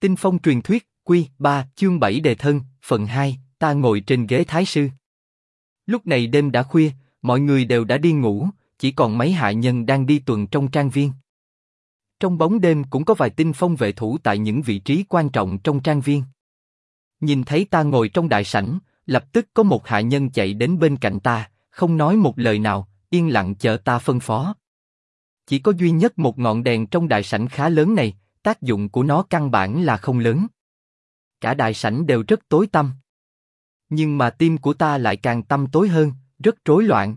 Tinh phong truyền thuyết, Quy 3, chương 7 đề thân, phần 2, ta ngồi trên ghế thái sư. Lúc này đêm đã khuya, mọi người đều đã đi ngủ, chỉ còn mấy hạ nhân đang đi tuần trong trang viên. Trong bóng đêm cũng có vài tinh phong vệ thủ tại những vị trí quan trọng trong trang viên. Nhìn thấy ta ngồi trong đại sảnh, lập tức có một hạ nhân chạy đến bên cạnh ta, không nói một lời nào, yên lặng chờ ta phân phó. Chỉ có duy nhất một ngọn đèn trong đại sảnh khá lớn này, tác dụng của nó căn bản là không lớn. Cả đại sảnh đều rất tối tăm. Nhưng mà tim của ta lại càng tăm tối hơn, rất rối loạn.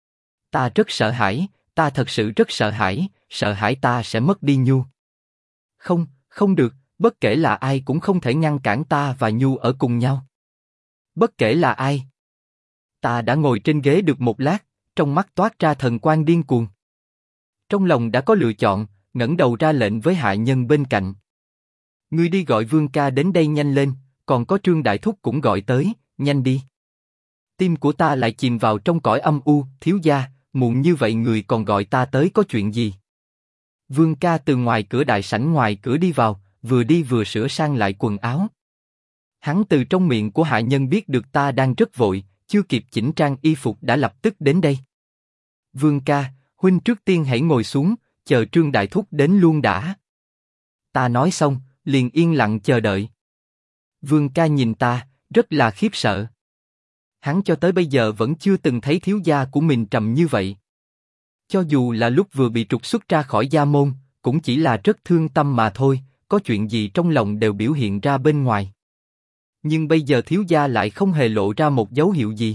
Ta rất sợ hãi, ta thật sự rất sợ hãi ta sẽ mất đi Nhu. Không, không được, bất kể là ai cũng không thể ngăn cản ta và Nhu ở cùng nhau. Bất kể là ai. Ta đã ngồi trên ghế được một lát, trong mắt toát ra thần quang điên cuồng. Trong lòng đã có lựa chọn, ngẩng đầu ra lệnh với hạ nhân bên cạnh. Ngươi đi gọi Vương ca đến đây nhanh lên, còn có Trương Đại Thúc cũng gọi tới, nhanh đi. Tim của ta lại chìm vào trong cõi âm u, thiếu gia, muộn như vậy người còn gọi ta tới có chuyện gì? Vương ca từ ngoài cửa đại sảnh ngoài cửa đi vào, vừa đi vừa sửa sang lại quần áo. Hắn từ trong miệng của hạ nhân biết được ta đang rất vội, chưa kịp chỉnh trang y phục đã lập tức đến đây. Vương ca, huynh trước tiên hãy ngồi xuống, chờ Trương Đại Thúc đến luôn đã. Ta nói xong, liền yên lặng chờ đợi. Vương ca nhìn ta, rất là khiếp sợ. Hắn cho tới bây giờ vẫn chưa từng thấy thiếu gia của mình trầm như vậy. Cho dù là lúc vừa bị trục xuất ra khỏi gia môn, cũng chỉ là rất thương tâm mà thôi, có chuyện gì trong lòng đều biểu hiện ra bên ngoài. Nhưng bây giờ thiếu gia lại không hề lộ ra một dấu hiệu gì.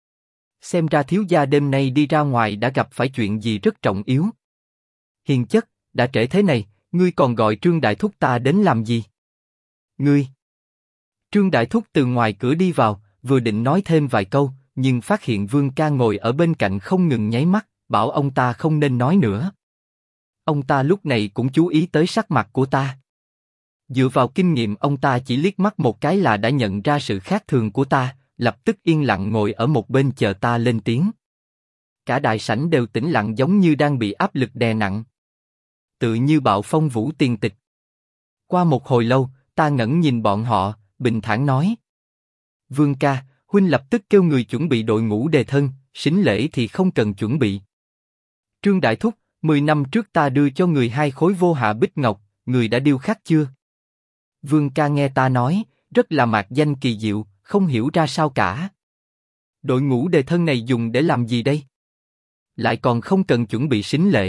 Xem ra thiếu gia đêm nay đi ra ngoài đã gặp phải chuyện gì rất trọng yếu. Hiền chất, đã trễ thế này, ngươi còn gọi Trương Đại Thúc ta đến làm gì? Ngươi! Trương Đại Thúc từ ngoài cửa đi vào, vừa định nói thêm vài câu, nhưng phát hiện Vương ca ngồi ở bên cạnh không ngừng nháy mắt, bảo ông ta không nên nói nữa. Ông ta lúc này cũng chú ý tới sắc mặt của ta. Dựa vào kinh nghiệm ông ta chỉ liếc mắt một cái là đã nhận ra sự khác thường của ta, lập tức yên lặng ngồi ở một bên chờ ta lên tiếng. Cả đại sảnh đều tĩnh lặng giống như đang bị áp lực đè nặng. Tự như bạo phong vũ tiền tịch. Qua một hồi lâu, ta ngẩng nhìn bọn họ, bình thản nói. Vương ca, huynh lập tức kêu người chuẩn bị đội ngũ đề thân, sính lễ thì không cần chuẩn bị. Trương Đại Thúc, 10 năm trước ta đưa cho người 2 khối vô hạ bích ngọc, người đã điêu khắc chưa? Vương ca nghe ta nói, rất là mạc danh kỳ diệu, không hiểu ra sao cả. Đội ngũ đề thân này dùng để làm gì đây? Lại còn không cần chuẩn bị sính lễ.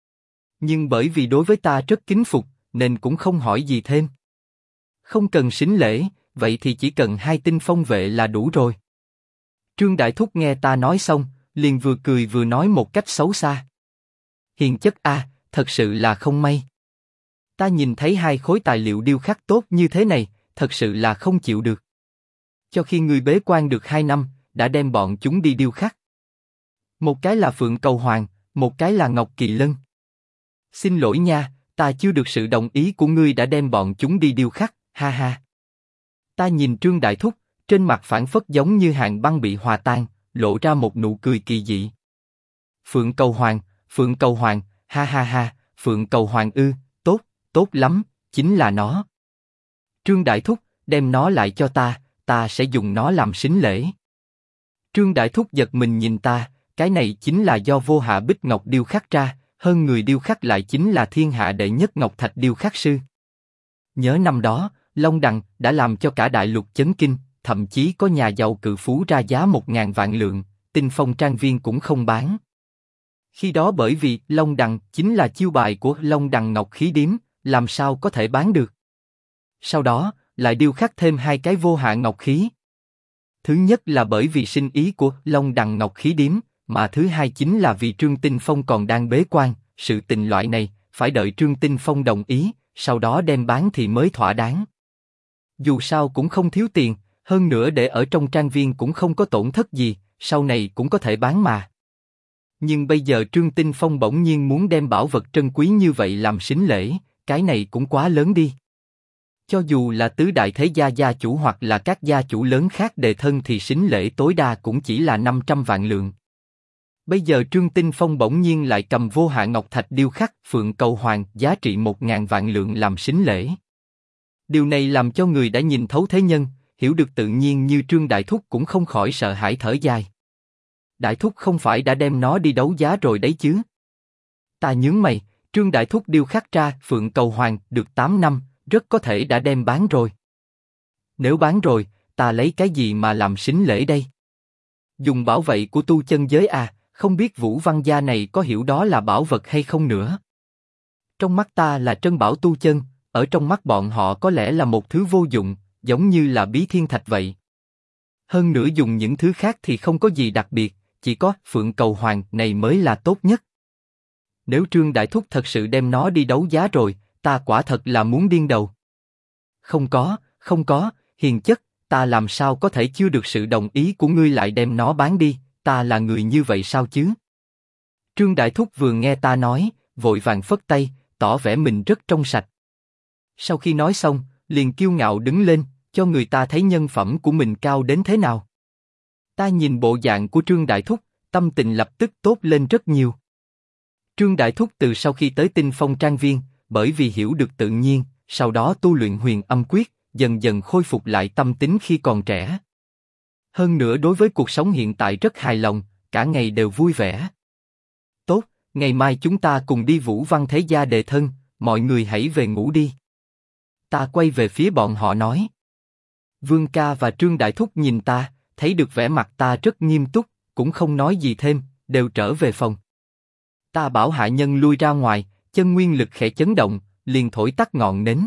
Nhưng bởi vì đối với ta rất kính phục, nên cũng không hỏi gì thêm. Không cần sính lễ, vậy thì chỉ cần 2 tinh phong vệ là đủ rồi. Trương Đại Thúc nghe ta nói xong, liền vừa cười vừa nói một cách xấu xa. Hiền chất a, thật sự là không may. Ta nhìn thấy 2 khối tài liệu điêu khắc tốt như thế này, thật sự là không chịu được. Cho khi ngươi bế quan được 2 năm, đã đem bọn chúng đi điêu khắc. Một cái là Phượng Cầu Hoàng, một cái là Ngọc Kỳ Lân. Xin lỗi nha, ta chưa được sự đồng ý của ngươi đã đem bọn chúng đi điêu khắc, ha ha. Ta nhìn Trương Đại Thúc, trên mặt phảng phất giống như hàng băng bị hòa tan, lộ ra một nụ cười kỳ dị. Phượng Cầu Hoàng, ha ha ha, Phượng Cầu Hoàng ư, tốt, tốt lắm, chính là nó. Trương Đại Thúc, đem nó lại cho ta sẽ dùng nó làm sính lễ. Trương Đại Thúc giật mình nhìn ta, cái này chính là do vô hạ bích ngọc điêu khắc ra, hơn người điêu khắc lại chính là thiên hạ đệ nhất ngọc thạch điêu khắc sư. Nhớ năm đó, Long Đằng đã làm cho cả đại lục chấn kinh, thậm chí có nhà giàu cự phú ra giá 1000 vạn lượng, Tinh Phong trang viên cũng không bán. Khi đó bởi vì Long Đằng chính là chiêu bài của Long Đằng Ngọc Khí Điếm, làm sao có thể bán được. Sau đó, lại điêu khắc thêm 2 cái vô hạ ngọc khí. Thứ nhất là bởi vì sinh ý của Long Đằng Ngọc Khí Điếm, mà thứ hai chính là vì Trương Tinh Phong còn đang bế quan, sự tình loại này, phải đợi Trương Tinh Phong đồng ý, sau đó đem bán thì mới thỏa đáng. Dù sao cũng không thiếu tiền, hơn nữa để ở trong trang viên cũng không có tổn thất gì, sau này cũng có thể bán mà. Nhưng bây giờ Trương Tinh Phong bỗng nhiên muốn đem bảo vật trân quý như vậy làm sính lễ, cái này cũng quá lớn đi. Cho dù là tứ đại thế gia gia chủ hoặc là các gia chủ lớn khác đề thân thì sính lễ tối đa cũng chỉ là 500 vạn lượng. Bây giờ Trương Tinh Phong bỗng nhiên lại cầm vô hạ ngọc thạch điêu khắc Phượng Cầu Hoàng giá trị 1000 vạn lượng làm sính lễ. Điều này làm cho người đã nhìn thấu thế nhân, hiểu được tự nhiên như Trương Đại Thúc cũng không khỏi sợ hãi thở dài. Đại Thúc không phải đã đem nó đi đấu giá rồi đấy chứ? Ta nhướng mày, Trương Đại Thúc điêu khắc ra Phượng Cầu Hoàng được 8 năm, rất có thể đã đem bán rồi. Nếu bán rồi, ta lấy cái gì mà làm sính lễ đây? Dùng bảo vệ của tu chân giới à, không biết Vũ Văn gia này có hiểu đó là bảo vật hay không nữa. Trong mắt ta là trân bảo tu chân, ở trong mắt bọn họ có lẽ là một thứ vô dụng, giống như là bí thiên thạch vậy. Hơn nữa dùng những thứ khác thì không có gì đặc biệt, chỉ có Phượng Cầu Hoàng này mới là tốt nhất. Nếu Trương Đại Thúc thật sự đem nó đi đấu giá rồi, ta quả thật là muốn điên đầu. Không có, hiền chất, ta làm sao có thể chưa được sự đồng ý của ngươi lại đem nó bán đi, ta là người như vậy sao chứ? Trương Đại Thúc vừa nghe ta nói, vội vàng phất tay, tỏ vẻ mình rất trong sạch. Sau khi nói xong, liền kiêu ngạo đứng lên, cho người ta thấy nhân phẩm của mình cao đến thế nào. Ta nhìn bộ dạng của Trương Đại Thúc, tâm tình lập tức tốt lên rất nhiều. Trương Đại Thúc từ sau khi tới Tinh Phong Trang Viên, bởi vì hiểu được tự nhiên, sau đó tu luyện Huyền Âm Quyết, dần dần khôi phục lại tâm tính khi còn trẻ. Hơn nữa đối với cuộc sống hiện tại rất hài lòng, cả ngày đều vui vẻ. Tốt, ngày mai chúng ta cùng đi Vũ Văn Thế Gia đề thân, mọi người hãy về ngủ đi. Ta quay về phía bọn họ nói. Vương ca và Trương Đại Thúc nhìn ta, thấy được vẻ mặt ta rất nghiêm túc, cũng không nói gì thêm, đều trở về phòng. Ta bảo hạ nhân lui ra ngoài, chân nguyên lực khẽ chấn động, liền thổi tắt ngọn nến.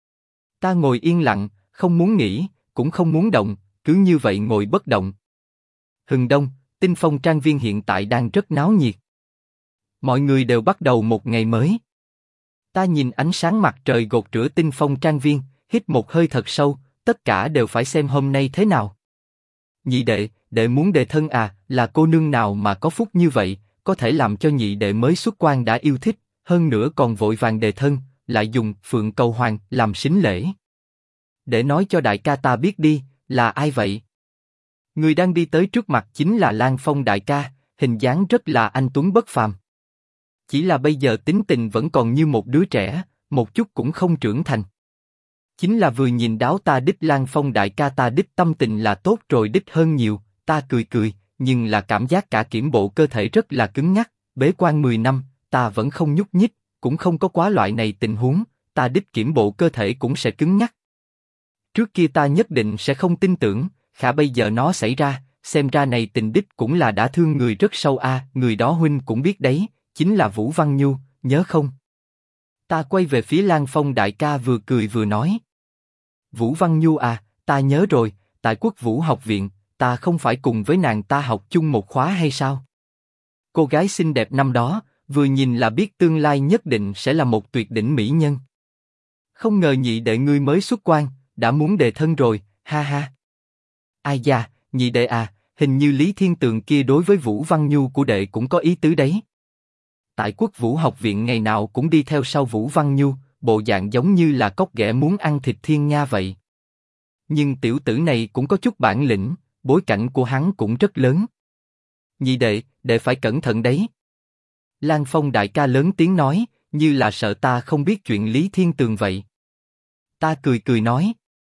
Ta ngồi yên lặng, không muốn nghĩ, cũng không muốn động, cứ như vậy ngồi bất động. Hừng đông, Tinh Phong Trang Viên hiện tại đang rất náo nhiệt. Mọi người đều bắt đầu một ngày mới. Ta nhìn ánh sáng mặt trời gột rửa Tinh Phong Trang Viên, hít một hơi thật sâu, tất cả đều phải xem hôm nay thế nào. Nhị đệ, đệ muốn đề thân à, là cô nương nào mà có phúc như vậy, có thể làm cho nhị đệ mới xuất quan đã yêu thích, hơn nữa còn vội vàng đề thân, lại dùng Phượng Cầu Hoàng làm sính lễ. Để nói cho đại ca ta biết đi, là ai vậy? Người đang đi tới trước mặt chính là Lan Phong đại ca, hình dáng rất là anh tuấn bất phàm. Chỉ là bây giờ tính tình vẫn còn như một đứa trẻ, một chút cũng không trưởng thành. Chính là vừa nhìn đáo ta đích Lan Phong đại ca ta đích tâm tình là tốt rồi đích hơn nhiều, ta cười cười, nhưng là cảm giác cả kiểm bộ cơ thể rất là cứng nhắc, bế quan 10 năm, ta vẫn không nhúc nhích, cũng không có quá loại này tình huống, ta đích kiểm bộ cơ thể cũng sẽ cứng nhắc. Trước kia ta nhất định sẽ không tin tưởng, khả bây giờ nó xảy ra, xem ra này tình đích cũng là đã thương người rất sâu a, người đó huynh cũng biết đấy, chính là Vũ Văn Nhu, nhớ không? Ta quay về phía Lan Phong đại ca vừa cười vừa nói. Vũ Văn Nhu à, ta nhớ rồi, tại Quốc Vũ học viện, ta không phải cùng với nàng ta học chung một khóa hay sao? Cô gái xinh đẹp năm đó, vừa nhìn là biết tương lai nhất định sẽ là một tuyệt đỉnh mỹ nhân. Không ngờ nhị đệ ngươi mới xuất quan, đã muốn đề thân rồi, ha ha. Ai da, nhị đệ à, hình như Lý Thiên Tường kia đối với Vũ Văn Nhu của đệ cũng có ý tứ đấy. Tại Quốc Vũ học viện ngày nào cũng đi theo sau Vũ Văn Nhu, bộ dạng giống như là cóc ghẻ muốn ăn thịt thiên nga vậy. Nhưng tiểu tử này cũng có chút bản lĩnh, bối cảnh của hắn cũng rất lớn. Nhị đệ, đệ phải cẩn thận đấy. Lan Phong đại ca lớn tiếng nói, như là sợ ta không biết chuyện Lý Thiên Tường vậy. Ta cười cười nói.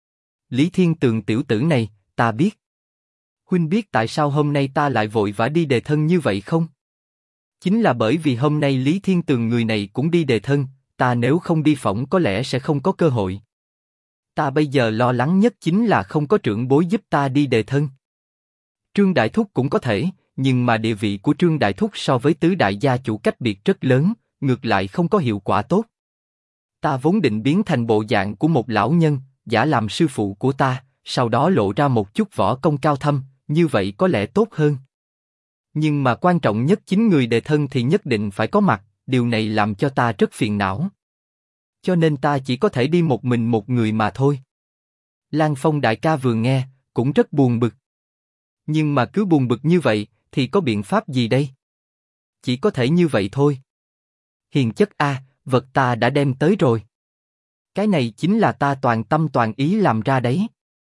Lý Thiên Tường tiểu tử này, ta biết. Huynh biết tại sao hôm nay ta lại vội vã đi đề thân như vậy không? Chính là bởi vì hôm nay Lý Thiên Tường người này cũng đi đề thân, ta nếu không đi phỏng có lẽ sẽ không có cơ hội. Ta bây giờ lo lắng nhất chính là không có trưởng bối giúp ta đi đề thân. Trương Đại Thúc cũng có thể, nhưng mà địa vị của Trương Đại Thúc so với tứ đại gia chủ cách biệt rất lớn, ngược lại không có hiệu quả tốt. Ta vốn định biến thành bộ dạng của một lão nhân, giả làm sư phụ của ta, sau đó lộ ra một chút võ công cao thâm, như vậy có lẽ tốt hơn. Nhưng mà quan trọng nhất chính người đề thân thì nhất định phải có mặt, điều này làm cho ta rất phiền não. Cho nên ta chỉ có thể đi một mình một người mà thôi. Lan Phong đại ca vừa nghe, cũng rất buồn bực. Nhưng mà cứ buồn bực như vậy, thì có biện pháp gì đây? Chỉ có thể như vậy thôi. Hiền chất a, vật ta đã đem tới rồi. Cái này chính là ta toàn tâm toàn ý làm ra đấy.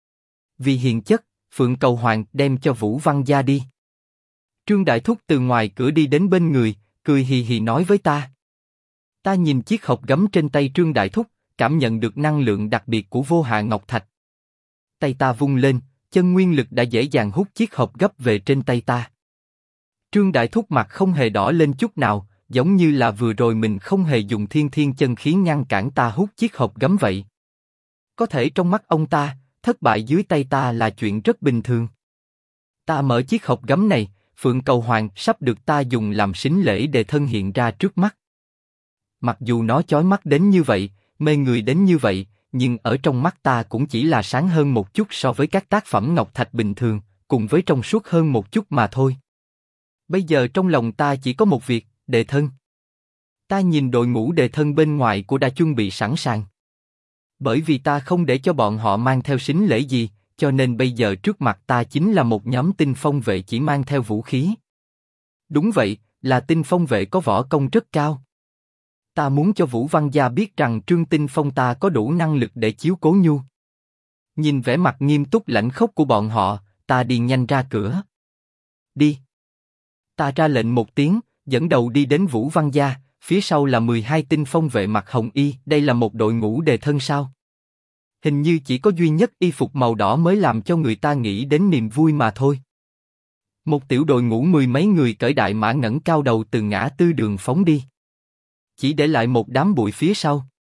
Vì hiền chất, Phượng Cầu Hoàng đem cho Vũ Văn gia đi. Trương Đại Thúc từ ngoài cửa đi đến bên người, cười hì hì nói với ta. Ta nhìn chiếc hộp gấm trên tay Trương Đại Thúc, cảm nhận được năng lượng đặc biệt của vô hạ ngọc thạch. Tay ta vung lên, chân nguyên lực đã dễ dàng hút chiếc hộp gấp về trên tay ta. Trương Đại Thúc mặt không hề đỏ lên chút nào, giống như là vừa rồi mình không hề dùng thiên thiên chân khí ngăn cản ta hút chiếc hộp gấm vậy. Có thể trong mắt ông ta, thất bại dưới tay ta là chuyện rất bình thường. Ta mở chiếc hộp gấm này, Phượng Cầu Hoàng sắp được ta dùng làm sính lễ đề thân hiện ra trước mắt. Mặc dù nó chói mắt đến như vậy, mê người đến như vậy, nhưng ở trong mắt ta cũng chỉ là sáng hơn một chút so với các tác phẩm ngọc thạch bình thường, cùng với trong suốt hơn một chút mà thôi. Bây giờ trong lòng ta chỉ có một việc, đề thân. Ta nhìn đội ngũ đề thân bên ngoài của đã chuẩn bị sẵn sàng. Bởi vì ta không để cho bọn họ mang theo sính lễ gì, cho nên bây giờ trước mặt ta chính là một nhóm tinh phong vệ chỉ mang theo vũ khí. Đúng vậy, là tinh phong vệ có võ công rất cao. Ta muốn cho Vũ Văn Gia biết rằng Trương Tinh Phong ta có đủ năng lực để chiếu cố Nhu. Nhìn vẻ mặt nghiêm túc lãnh khốc của bọn họ, ta đi nhanh ra cửa. Đi. Ta ra lệnh một tiếng, dẫn đầu đi đến Vũ Văn Gia, phía sau là 12 tinh phong vệ mặc hồng y. Đây là một đội ngũ đề thân sao? Hình như chỉ có duy nhất y phục màu đỏ mới làm cho người ta nghĩ đến niềm vui mà thôi. Một tiểu đội ngũ mười mấy người cởi đại mã ngẩng cao đầu từ ngã tư đường phóng đi, chỉ để lại một đám bụi phía sau.